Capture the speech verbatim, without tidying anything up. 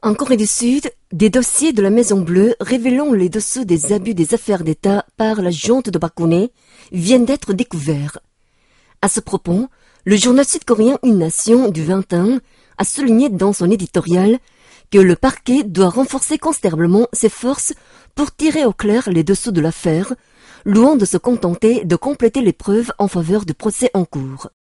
En Corée du Sud, des dossiers de la Maison Bleue révélant les dessous des abus des affaires d'État par la junte de Park Geun-hye viennent d'être découverts. À ce propos, le journal sud-coréen Une Nation du vingt et un a souligné dans son éditorial que le parquet doit renforcer considérablement ses forces pour tirer au clair les dessous de l'affaire, loin de se contenter de compléter les preuves en faveur du procès en cours.